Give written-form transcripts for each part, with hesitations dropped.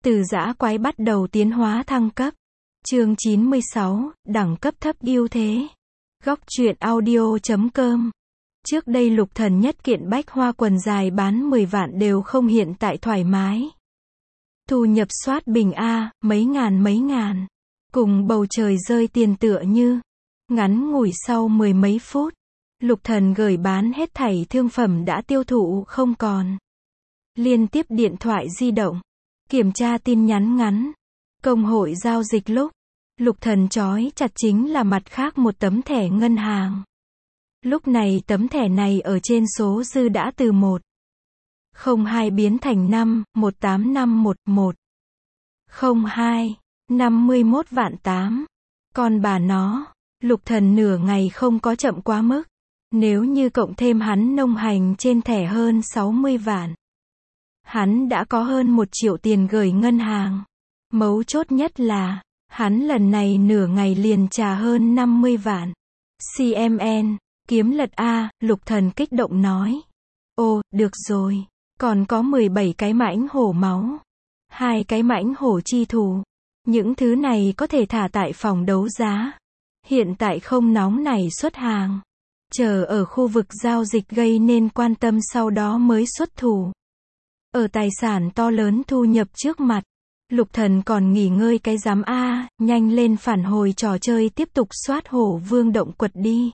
Từ dã quái bắt đầu tiến hóa thăng cấp. Chương 96, đẳng cấp thấp ưu thế. Góc truyện audio.com. Trước đây Lục Thần nhất kiện bách hoa quần dài bán 10 vạn đều không hiện tại thoải mái. Thu nhập soát bình A, mấy ngàn. Cùng bầu trời rơi tiền tựa như. Ngắn ngủi sau mười mấy phút. Lục Thần gửi bán hết thảy thương phẩm đã tiêu thụ không còn. Liên tiếp điện thoại di động. Kiểm tra tin nhắn ngắn. Công hội giao dịch lúc. Lục Thần trói chặt chính là mặt khác một tấm thẻ ngân hàng. Lúc này tấm thẻ này ở trên số dư đã từ 102 biến thành 18511. 02, 51 vạn 8. Còn bà nó, Lục Thần nửa ngày không có chậm quá mức. Nếu như cộng thêm hắn nông hành trên thẻ hơn 60 vạn. Hắn đã có hơn 1 triệu tiền gửi ngân hàng. Mấu chốt nhất là, hắn lần này nửa ngày liền trả hơn 50 vạn. CMN, kiếm lật A, Lục Thần kích động nói. Ô, được rồi. Còn có 17 cái mãnh hổ máu. 2 cái mãnh hổ chi thủ. Những thứ này có thể thả tại phòng đấu giá. Hiện tại không nóng nảy xuất hàng. Chờ ở khu vực giao dịch gây nên quan tâm sau đó mới xuất thủ. Ở tài sản to lớn thu nhập trước mặt. Lục Thần còn nghỉ ngơi cái giám A, nhanh lên phản hồi trò chơi tiếp tục soát hổ vương động quật đi.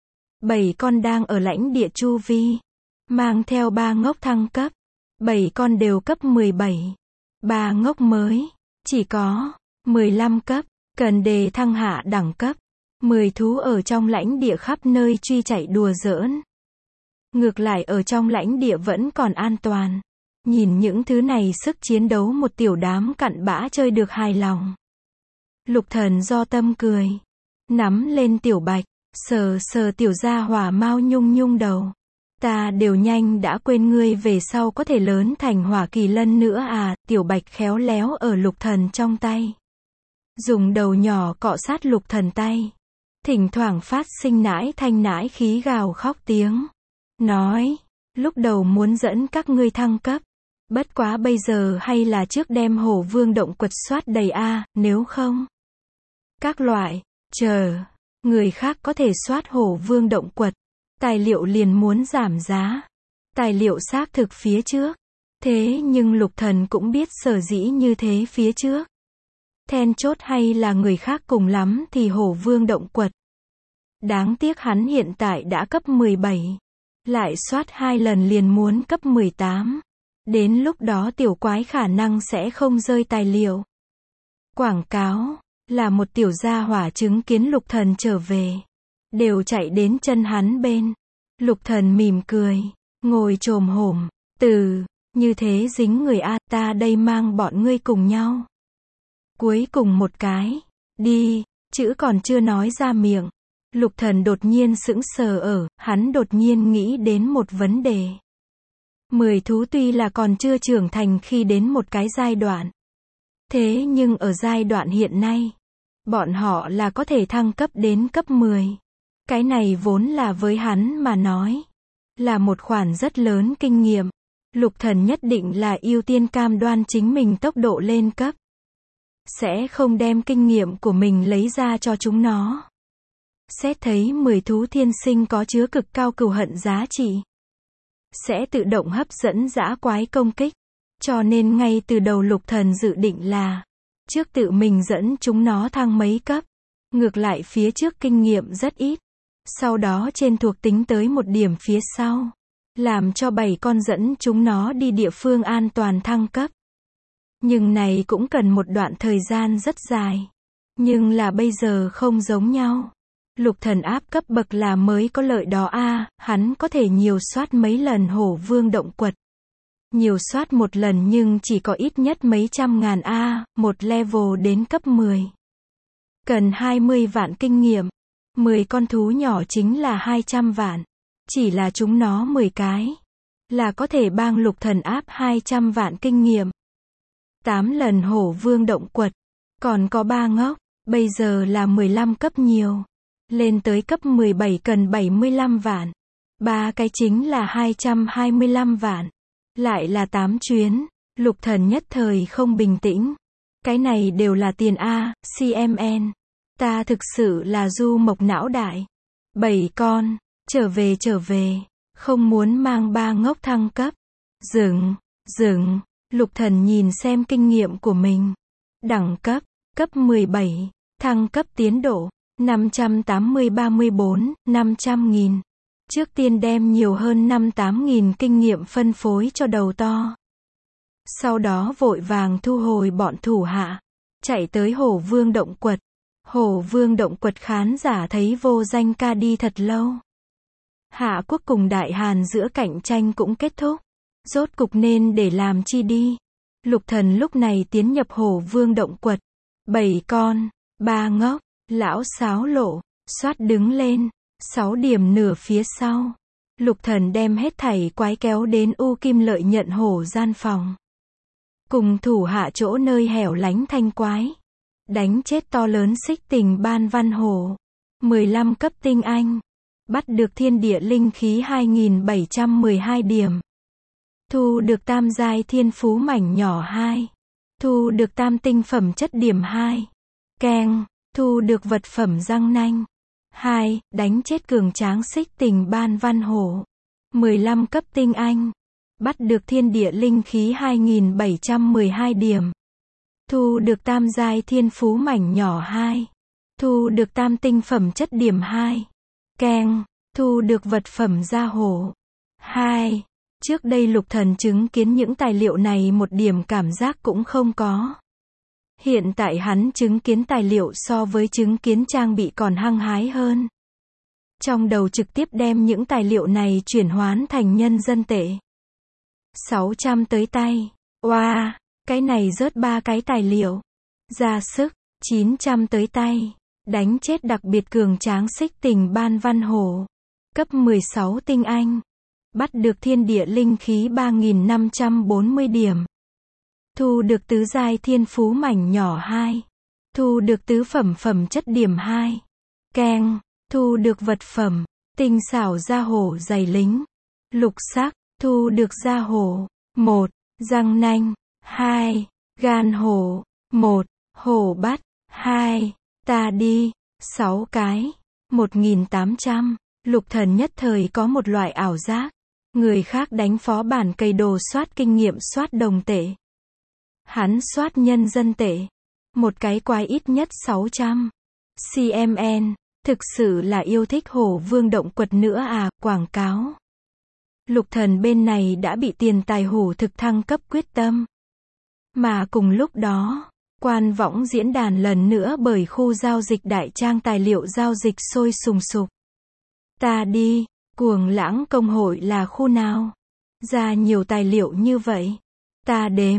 7 con đang ở lãnh địa chu vi. Mang theo 3 ngốc thăng cấp. 7 con đều cấp 17. 3 ngốc mới. Chỉ có 15 cấp. Cần đề thăng hạ đẳng cấp. 10 thú ở trong lãnh địa khắp nơi truy chạy đùa giỡn. Ngược lại ở trong lãnh địa vẫn còn an toàn. Nhìn những thứ này sức chiến đấu một tiểu đám cặn bã chơi được hài lòng. Lục Thần do tâm cười. Nắm lên tiểu bạch. Sờ tiểu gia hỏa mau nhung đầu. Ta đều nhanh đã quên ngươi về sau có thể lớn thành hỏa kỳ lân nữa à. Tiểu bạch khéo léo ở Lục Thần trong tay. Dùng đầu nhỏ cọ sát Lục Thần tay. Thỉnh thoảng phát sinh nãi thanh nãi khí gào khóc tiếng. Nói, lúc đầu muốn dẫn các ngươi thăng cấp. Bất quá bây giờ hay là trước đem hổ vương động quật soát đầy A, nếu không. Các loại, chờ, người khác có thể soát hổ vương động quật. Tài liệu liền muốn giảm giá. Tài liệu xác thực phía trước. Thế nhưng Lục Thần cũng biết sở dĩ như thế phía trước. Then chốt hay là người khác cùng lắm thì hổ vương động quật. Đáng tiếc hắn hiện tại đã cấp 17. Lại soát 2 lần liền muốn cấp 18. Đến lúc đó tiểu quái khả năng sẽ không rơi tài liệu. Quảng cáo, là một tiểu gia hỏa chứng kiến Lục Thần trở về. Đều chạy đến chân hắn bên. Lục Thần mỉm cười, ngồi chồm hổm, như thế dính người A, ta đây mang bọn ngươi cùng nhau. Cuối cùng một cái, đi, chữ còn chưa nói ra miệng. Lục Thần đột nhiên sững sờ hắn đột nhiên nghĩ đến một vấn đề. 10 thú tuy là còn chưa trưởng thành khi đến một cái giai đoạn. Thế nhưng ở giai đoạn hiện nay, bọn họ là có thể thăng cấp đến cấp 10. Cái này vốn là với hắn mà nói, là một khoản rất lớn kinh nghiệm. Lục Thần nhất định là ưu tiên cam đoan chính mình tốc độ lên cấp. Sẽ không đem kinh nghiệm của mình lấy ra cho chúng nó. Xét thấy 10 thú thiên sinh có chứa cực cao cừu hận giá trị. Sẽ tự động hấp dẫn dã quái công kích. Cho nên ngay từ đầu Lục Thần dự định là trước tự mình dẫn chúng nó thăng mấy cấp. Ngược lại phía trước kinh nghiệm rất ít. Sau đó trên thuộc tính tới một điểm phía sau. Làm cho 7 con dẫn chúng nó đi địa phương an toàn thăng cấp. Nhưng này cũng cần một đoạn thời gian rất dài. Nhưng là bây giờ không giống nhau. Lục Thần áp cấp bậc là mới có lợi đó a, hắn có thể nhiều soát mấy lần hổ vương động quật. Nhiều soát một lần nhưng chỉ có ít nhất mấy trăm ngàn a, một level đến cấp 10. Cần 20 vạn kinh nghiệm. 10 con thú nhỏ chính là 200 vạn. Chỉ là chúng nó 10 cái. Là có thể bang Lục Thần áp 200 vạn kinh nghiệm. 8 lần hổ vương động quật. Còn có 3 ngốc. Bây giờ là 15 cấp nhiều. Lên tới cấp 17 cần 75 vạn. 3 cái chính là 225 vạn. Lại là 8 chuyến. Lục Thần nhất thời không bình tĩnh. Cái này đều là tiền A, CMN. Ta thực sự là du mộc não đại. 7 con, trở về, không muốn mang ba ngốc thăng cấp. Dừng, Lục Thần nhìn xem kinh nghiệm của mình. Đẳng cấp, cấp 17, thăng cấp tiến độ, 580-34, 500.000. Trước tiên đem nhiều hơn 5-8.000 kinh nghiệm phân phối cho đầu to. Sau đó vội vàng thu hồi bọn thủ hạ. Chạy tới Hổ Vương động quật. Hổ Vương động quật khán giả thấy Vô Danh Ca đi thật lâu. Hạ quốc cùng Đại Hàn giữa cạnh tranh cũng kết thúc. Rốt cục nên để làm chi đi. Lục Thần lúc này tiến nhập Hổ Vương động quật. 7 con, 3 ngốc, lão sáo lộ, xoát đứng lên, 6 điểm nửa phía sau. Lục Thần đem hết thảy quái kéo đến U Kim Lợi Nhận hổ gian phòng. Cùng thủ hạ chỗ nơi hẻo lánh thanh quái. Đánh chết to lớn Xích Tình Ban Văn Hổ. 15 cấp tinh anh. Bắt được thiên địa linh khí 2712 điểm. Thu được tam giai thiên phú mảnh nhỏ 2. Thu được tam tinh phẩm chất điểm 2. Keng, thu được vật phẩm răng nanh. 2, đánh chết cường tráng Xích Tình Ban Văn Hổ. 15 cấp tinh anh. Bắt được thiên địa linh khí 2712 điểm. Thu được tam giai thiên phú mảnh nhỏ 2. Thu được tam tinh phẩm chất điểm 2. Keng, thu được vật phẩm da hổ. 2. Trước đây Lục Thần chứng kiến những tài liệu này một điểm cảm giác cũng không có. Hiện tại hắn chứng kiến tài liệu so với chứng kiến trang bị còn hăng hái hơn. Trong đầu trực tiếp đem những tài liệu này chuyển hoán thành nhân dân tệ. 600 tới tay. Wow, cái này rớt 3 cái tài liệu. Ra sức, 900 tới tay. Đánh chết đặc biệt cường tráng Xích Tình Ban Văn Hổ. Cấp 16 tinh anh. Bắt được thiên địa linh khí 3540 điểm. Thu được tứ giai thiên phú mảnh nhỏ 2. Thu được tứ phẩm chất điểm 2. Keng, thu được vật phẩm, tinh xảo da hổ dày lính. Lục sắc, thu được da hổ. 1. Răng nanh. 2. Gan hổ. 1. Hổ bắt. 2. Ta đi. 6 cái. 1800. Lục Thần nhất thời có một loại ảo giác. Người khác đánh phó bản cây đồ soát kinh nghiệm soát đồng tệ. Hắn soát nhân dân tệ. Một cái quái ít nhất 600. CMN. Thực sự là yêu thích Hổ Vương động quật nữa à, quảng cáo. Lục Thần bên này đã bị tiền tài hổ thực thăng cấp quyết tâm. Mà cùng lúc đó, Quan Võng diễn đàn lần nữa bởi khu giao dịch đại trang tài liệu giao dịch sôi sùng sục. Ta đi, Cuồng Lãng công hội là khu nào? Ra nhiều tài liệu như vậy. Ta đếm,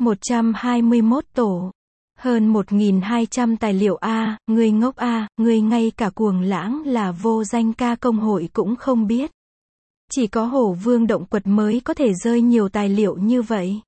121 tổ. Hơn 1200 tài liệu A, người ngốc A, người ngay cả Cuồng Lãng là Vô Danh Ca công hội cũng không biết. Chỉ có Hổ Vương động quật mới có thể rơi nhiều tài liệu như vậy.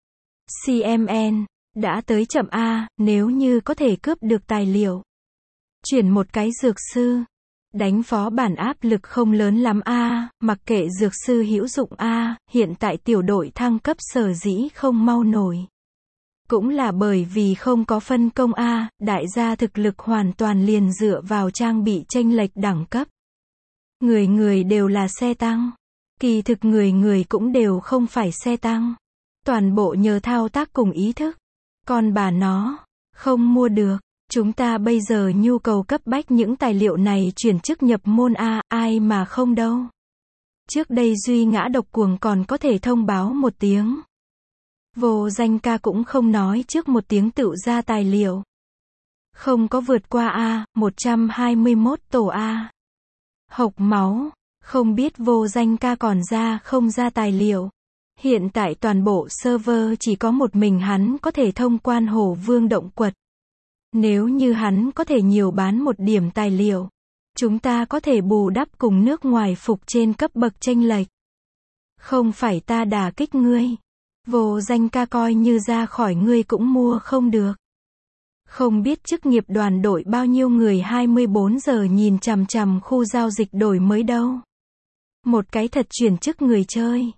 CMN, đã tới chậm A, nếu như có thể cướp được tài liệu. Chuyển một cái dược sư. Đánh phó bản áp lực không lớn lắm A, mặc kệ dược sư hữu dụng A, hiện tại tiểu đội thăng cấp sở dĩ không mau nổi. Cũng là bởi vì không có phân công A, đại gia thực lực hoàn toàn liền dựa vào trang bị chênh lệch đẳng cấp. Người người đều là xe tăng. Kỳ thực người người cũng đều không phải xe tăng. Toàn bộ nhờ thao tác cùng ý thức. Còn bà nó, không mua được. Chúng ta bây giờ nhu cầu cấp bách những tài liệu này chuyển chức nhập môn A, ai mà không đâu. Trước đây Duy Ngã Độc Cuồng còn có thể thông báo một tiếng. Vô Danh Ca cũng không nói trước một tiếng tự ra tài liệu. Không có vượt qua A, 121 tổ A. Hộc máu, không biết Vô Danh Ca còn ra không ra tài liệu. Hiện tại toàn bộ server chỉ có một mình hắn có thể thông quan Hổ Vương động quật. Nếu như hắn có thể nhiều bán một điểm tài liệu, chúng ta có thể bù đắp cùng nước ngoài phục trên cấp bậc chênh lệch. Không phải ta đả kích ngươi. Vô Danh Ca coi như ra khỏi ngươi cũng mua không được. Không biết chức nghiệp đoàn đội bao nhiêu người 24 giờ nhìn chằm chằm khu giao dịch đổi mới đâu. Một cái thật chuyển chức người chơi.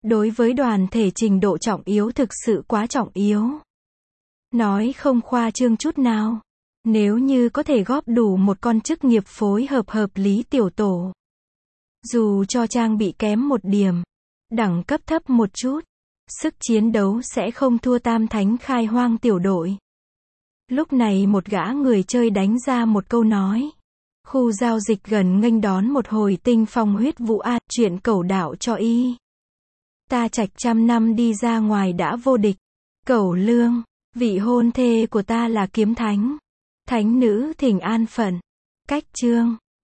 Đối với đoàn thể trình độ trọng yếu thực sự quá trọng yếu. Nói không khoa trương chút nào. Nếu như có thể góp đủ một con chức nghiệp phối hợp hợp lý tiểu tổ. Dù cho trang bị kém một điểm, đẳng cấp thấp một chút, sức chiến đấu sẽ không thua Tam Thánh khai hoang tiểu đội. Lúc này một gã người chơi đánh ra một câu nói. Khu giao dịch gần nghênh đón một hồi tinh phong huyết vũ a, chuyện cẩu đạo cho y. Ta trạch 100 năm đi ra ngoài đã vô địch. Cẩu lương, vị hôn thê của ta là kiếm thánh. Thánh nữ thỉnh an phận. Cách chương.